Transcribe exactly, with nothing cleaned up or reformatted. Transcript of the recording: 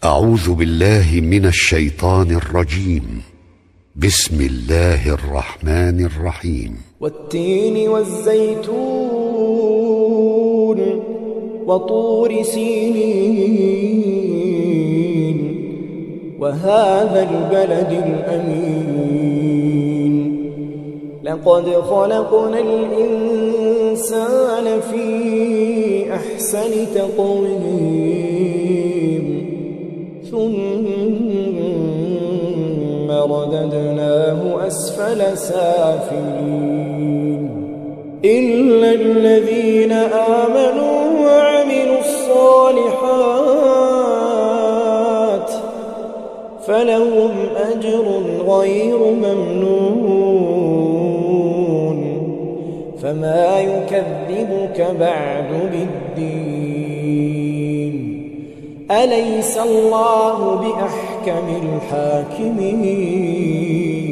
أعوذ بالله من الشيطان الرجيم. بسم الله الرحمن الرحيم. والتين والزيتون وطور سينين وهذا البلد الأمين لقد خلقنا الإنسان في أحسن تقويم ثم رددناه أسفل سافلين إلا الذين آمنوا وعملوا الصالحات فلهم أجر غير ممنون فما يكذبك بعد بالدين أليس الله بأحكم الحاكمين